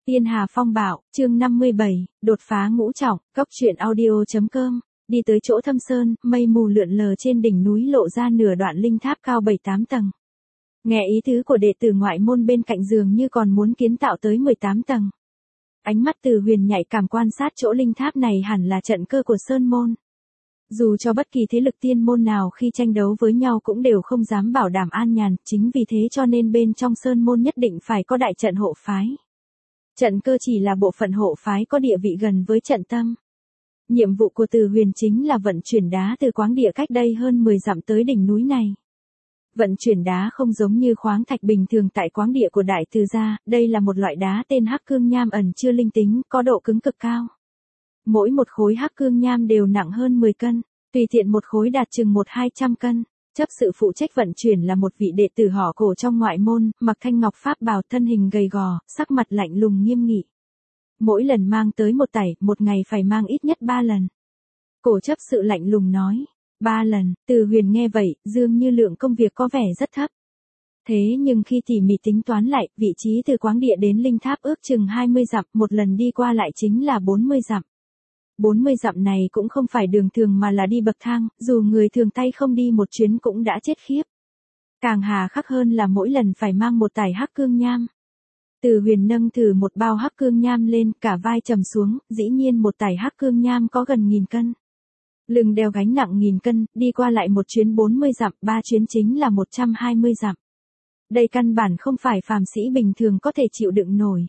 Tiên Hà Phong Bạo, chương 57, đột phá ngũ trọng, Cốc Truyện Audio.com. Đi tới chỗ thâm sơn, mây mù lượn lờ trên đỉnh núi lộ ra nửa đoạn linh tháp cao 7-8 tầng. Nghe ý tứ của đệ tử ngoại môn bên cạnh dường như còn muốn kiến tạo tới 18 tầng. Ánh mắt Từ Huyền nhạy cảm quan sát chỗ linh tháp này hẳn là trận cơ của sơn môn. Dù cho bất kỳ thế lực tiên môn nào khi tranh đấu với nhau cũng đều không dám bảo đảm an nhàn, chính vì thế cho nên bên trong sơn môn nhất định phải có đại trận hộ phái. Trận cơ chỉ là bộ phận hộ phái có địa vị gần với trận tâm. Nhiệm vụ của Từ Huyền chính là vận chuyển đá từ khoáng địa cách đây hơn 10 dặm tới đỉnh núi này. Vận chuyển đá không giống như khoáng thạch bình thường tại khoáng địa của Đại Từ gia, đây là một loại đá tên hắc cương nham ẩn chứa linh tính, có độ cứng cực cao. Mỗi một khối hắc cương nham đều nặng hơn 10 cân, tùy tiện một khối đạt chừng 100-200 cân. Chấp sự phụ trách vận chuyển là một vị đệ tử họ Cổ trong ngoại môn, mặc thanh ngọc pháp bào, thân hình gầy gò, sắc mặt lạnh lùng nghiêm nghị. Mỗi lần mang tới một tải, một ngày phải mang ít nhất 3 lần. Cổ chấp sự lạnh lùng nói, 3 lần, Từ Huyền nghe vậy, dường như lượng công việc có vẻ rất thấp. Thế nhưng khi tỉ mỉ tính toán lại, vị trí từ khoáng địa đến linh tháp ước chừng 20 dặm, một lần đi qua lại chính là 40 dặm. 40 dặm này cũng không phải đường thường mà là đi bậc thang, dù người thường tay không đi một chuyến cũng đã chết khiếp. Càng hà khắc hơn là mỗi lần phải mang một tải hắc cương nham. Từ Huyền nâng thử một bao hắc cương nham lên, cả vai trầm xuống, dĩ nhiên một tải hắc cương nham có gần 1000 cân. Lưng đeo gánh nặng 1000 cân, đi qua lại một chuyến 40 dặm, 3 chuyến chính là 120 dặm. Đây căn bản không phải phàm sĩ bình thường có thể chịu đựng nổi.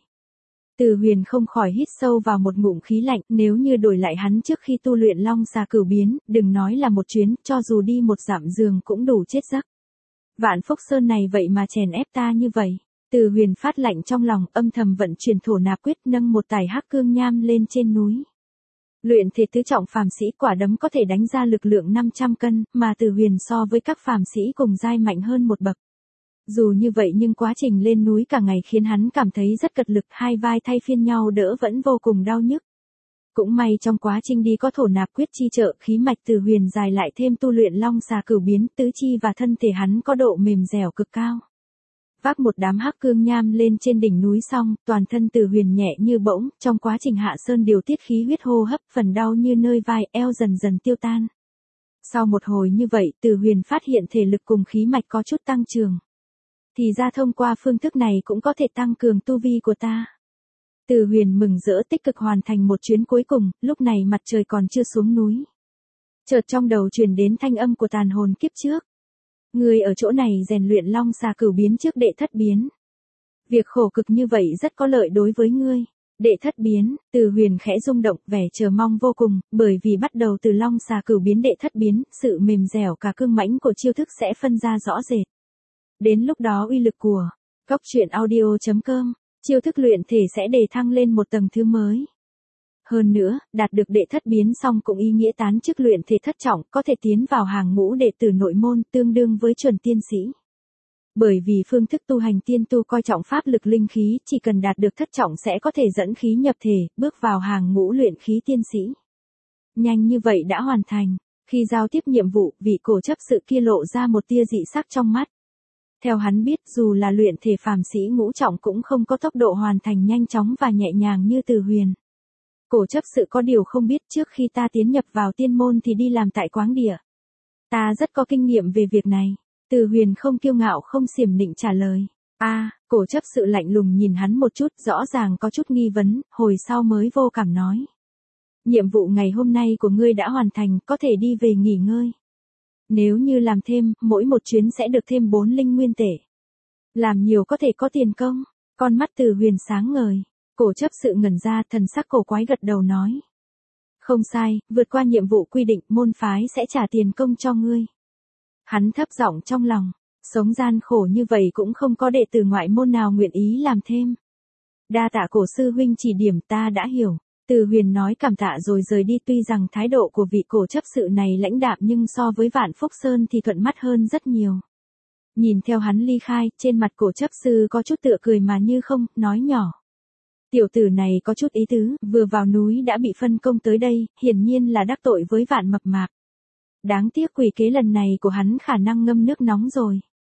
Từ Huyền không khỏi hít sâu vào một ngụm khí lạnh, nếu như đổi lại hắn trước khi tu luyện Long Xà Cửu Biến, đừng nói là một chuyến, cho dù đi một dặm giường cũng đủ chết giấc. Vạn Phúc Sơn này vậy mà chèn ép ta như vậy. Từ Huyền phát lạnh trong lòng, âm thầm vận chuyển thổ nạp quyết, nâng một tải hắc cương nham lên trên núi. Luyện thể tứ trọng phàm sĩ quả đấm có thể đánh ra lực lượng 500 cân, mà Từ Huyền so với các phàm sĩ cùng giai mạnh hơn một bậc. Dù như vậy nhưng quá trình lên núi cả ngày khiến hắn cảm thấy rất cật lực, hai vai thay phiên nhau đỡ vẫn vô cùng đau nhức. Cũng may trong quá trình đi có thổ nạp quyết chi trợ, khí mạch Từ Huyền dài lại thêm tu luyện Long Xà Cửu Biến, tứ chi và thân thể hắn có độ mềm dẻo cực cao. Vác một đám hắc cương nham lên trên đỉnh núi xong, toàn thân Từ Huyền nhẹ như bỗng, trong quá trình hạ sơn điều tiết khí huyết hô hấp, phần đau như nơi vai eo dần dần tiêu tan. Sau một hồi như vậy, Từ Huyền phát hiện thể lực cùng khí mạch có chút tăng trưởng. Thì ra thông qua phương thức này cũng có thể tăng cường tu vi của ta. Từ Huyền mừng rỡ tích cực hoàn thành một chuyến cuối cùng, lúc này mặt trời còn chưa xuống núi. Chợt trong đầu truyền đến thanh âm của tàn hồn kiếp trước. Người ở chỗ này rèn luyện Long Xà Cửu Biến trước đệ thất biến. Việc khổ cực như vậy rất có lợi đối với ngươi. Đệ thất biến, Từ Huyền khẽ rung động, vẻ chờ mong vô cùng, bởi vì bắt đầu từ Long Xà Cửu Biến đệ thất biến, sự mềm dẻo cả cương mãnh của chiêu thức sẽ phân ra rõ rệt. Đến lúc đó uy lực của Cốc Truyện Audio.com, chiêu thức luyện thể sẽ đề thăng lên một tầng thứ mới. Hơn nữa, đạt được đệ thất biến xong cũng ý nghĩa tán chức luyện thể thất trọng, có thể tiến vào hàng ngũ đệ tử nội môn, tương đương với chuẩn tiên sĩ. Bởi vì phương thức tu hành tiên tu coi trọng pháp lực linh khí, chỉ cần đạt được thất trọng sẽ có thể dẫn khí nhập thể, bước vào hàng ngũ luyện khí tiên sĩ. Nhanh như vậy đã hoàn thành, khi giao tiếp nhiệm vụ, vị cổ chấp sự kia lộ ra một tia dị sắc trong mắt. Theo hắn biết, dù là luyện thể phàm sĩ ngũ trọng cũng không có tốc độ hoàn thành nhanh chóng và nhẹ nhàng như Từ Huyền. Cổ chấp sự có điều không biết, trước khi ta tiến nhập vào tiên môn thì đi làm tại khoáng địa. Ta rất có kinh nghiệm về việc này. Từ Huyền không kiêu ngạo không xiểm nịnh trả lời. Cổ chấp sự lạnh lùng nhìn hắn một chút, rõ ràng có chút nghi vấn, hồi sau mới vô cảm nói. Nhiệm vụ ngày hôm nay của ngươi đã hoàn thành, có thể đi về nghỉ ngơi. Nếu như làm thêm, mỗi một chuyến sẽ được thêm 4 linh nguyên tệ. Làm nhiều có thể có tiền công. Con mắt Từ Huyền sáng ngời. Cổ chấp sự ngẩn ra, thần sắc cổ quái gật đầu nói. Không sai, vượt qua nhiệm vụ quy định, môn phái sẽ trả tiền công cho ngươi. Hắn thấp giọng trong lòng, sống gian khổ như vậy cũng không có đệ tử ngoại môn nào nguyện ý làm thêm. Đa tạ cổ sư huynh chỉ điểm, ta đã hiểu. Từ Huyền nói cảm tạ rồi rời đi, tuy rằng thái độ của vị cổ chấp sự này lãnh đạm nhưng so với Vạn Phúc Sơn thì thuận mắt hơn rất nhiều. Nhìn theo hắn ly khai, trên mặt cổ chấp sư có chút tựa cười mà như không, nói nhỏ. Tiểu tử này có chút ý tứ, vừa vào núi đã bị phân công tới đây, hiển nhiên là đắc tội với Vạn Mập Mạp. Đáng tiếc quỷ kế lần này của hắn khả năng ngâm nước nóng rồi.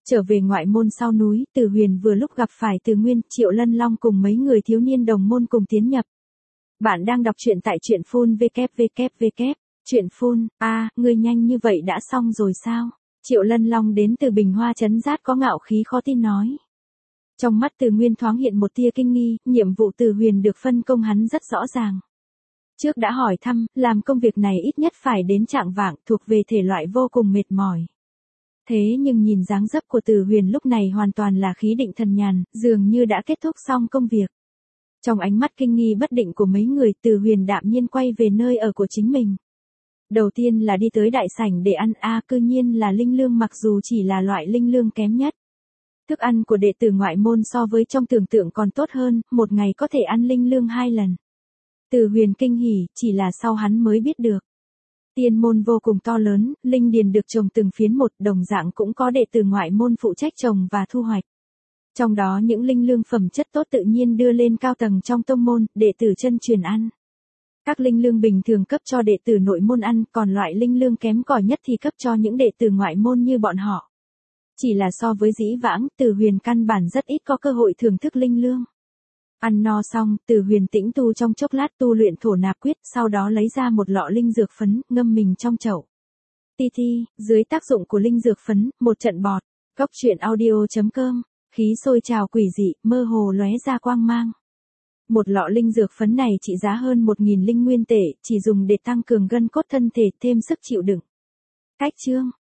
Trở về ngoại môn sau núi, Từ Huyền vừa lúc gặp phải Từ Nguyên, Triệu Lân Long cùng mấy người thiếu niên đồng môn cùng tiến nhập. Bạn đang đọc truyện tại truyện phun www. Truyện phun, ngươi nhanh như vậy đã xong rồi sao? Triệu Lân Long đến từ Bình Hoa Trấn Giát có ngạo khí khó tin nói. Trong mắt Từ Nguyên thoáng hiện một tia kinh nghi, nhiệm vụ Từ Huyền được phân công hắn rất rõ ràng. Trước đã hỏi thăm, làm công việc này ít nhất phải đến trạng vạng, thuộc về thể loại vô cùng mệt mỏi. Thế nhưng nhìn dáng dấp của Từ Huyền lúc này hoàn toàn là khí định thần nhàn, dường như đã kết thúc xong công việc. Trong ánh mắt kinh nghi bất định của mấy người, Từ Huyền đạm nhiên quay về nơi ở của chính mình. Đầu tiên là đi tới đại sảnh để ăn, cư nhiên là linh lương, mặc dù chỉ là loại linh lương kém nhất. Thức ăn của đệ tử ngoại môn so với trong tưởng tượng còn tốt hơn, một ngày có thể ăn linh lương 2 lần. Từ Huyền kinh hỉ, chỉ là sau hắn mới biết được. Tiên môn vô cùng to lớn, linh điền được trồng từng phiến một, đồng dạng cũng có đệ tử ngoại môn phụ trách trồng và thu hoạch. Trong đó những linh lương phẩm chất tốt tự nhiên đưa lên cao tầng trong tông môn, đệ tử chân truyền ăn. Các linh lương bình thường cấp cho đệ tử nội môn ăn, còn loại linh lương kém cỏi nhất thì cấp cho những đệ tử ngoại môn như bọn họ. Chỉ là so với dĩ vãng, Từ Huyền căn bản rất ít có cơ hội thưởng thức linh lương. Ăn no xong, Từ Huyền tĩnh tu trong chốc lát tu luyện thổ nạp quyết, sau đó lấy ra một lọ linh dược phấn, ngâm mình trong chậu. Dưới tác dụng của linh dược phấn, một trận bọt. Cốc truyện audio.com, khí sôi trào quỷ dị, mơ hồ lóe ra quang mang. Một lọ linh dược phấn này trị giá hơn 1.000 linh nguyên tệ, chỉ dùng để tăng cường gân cốt thân thể, thêm sức chịu đựng. Cách chương